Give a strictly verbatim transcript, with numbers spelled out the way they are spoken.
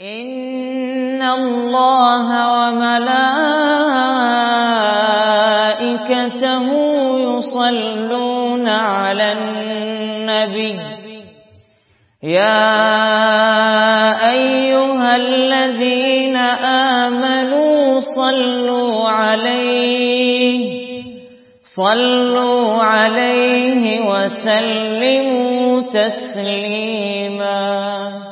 إن الله وملائكته يصلون على النبي يا أيها الذين آمنوا صلوا عليه صلوا عليه وسلموا تسليما.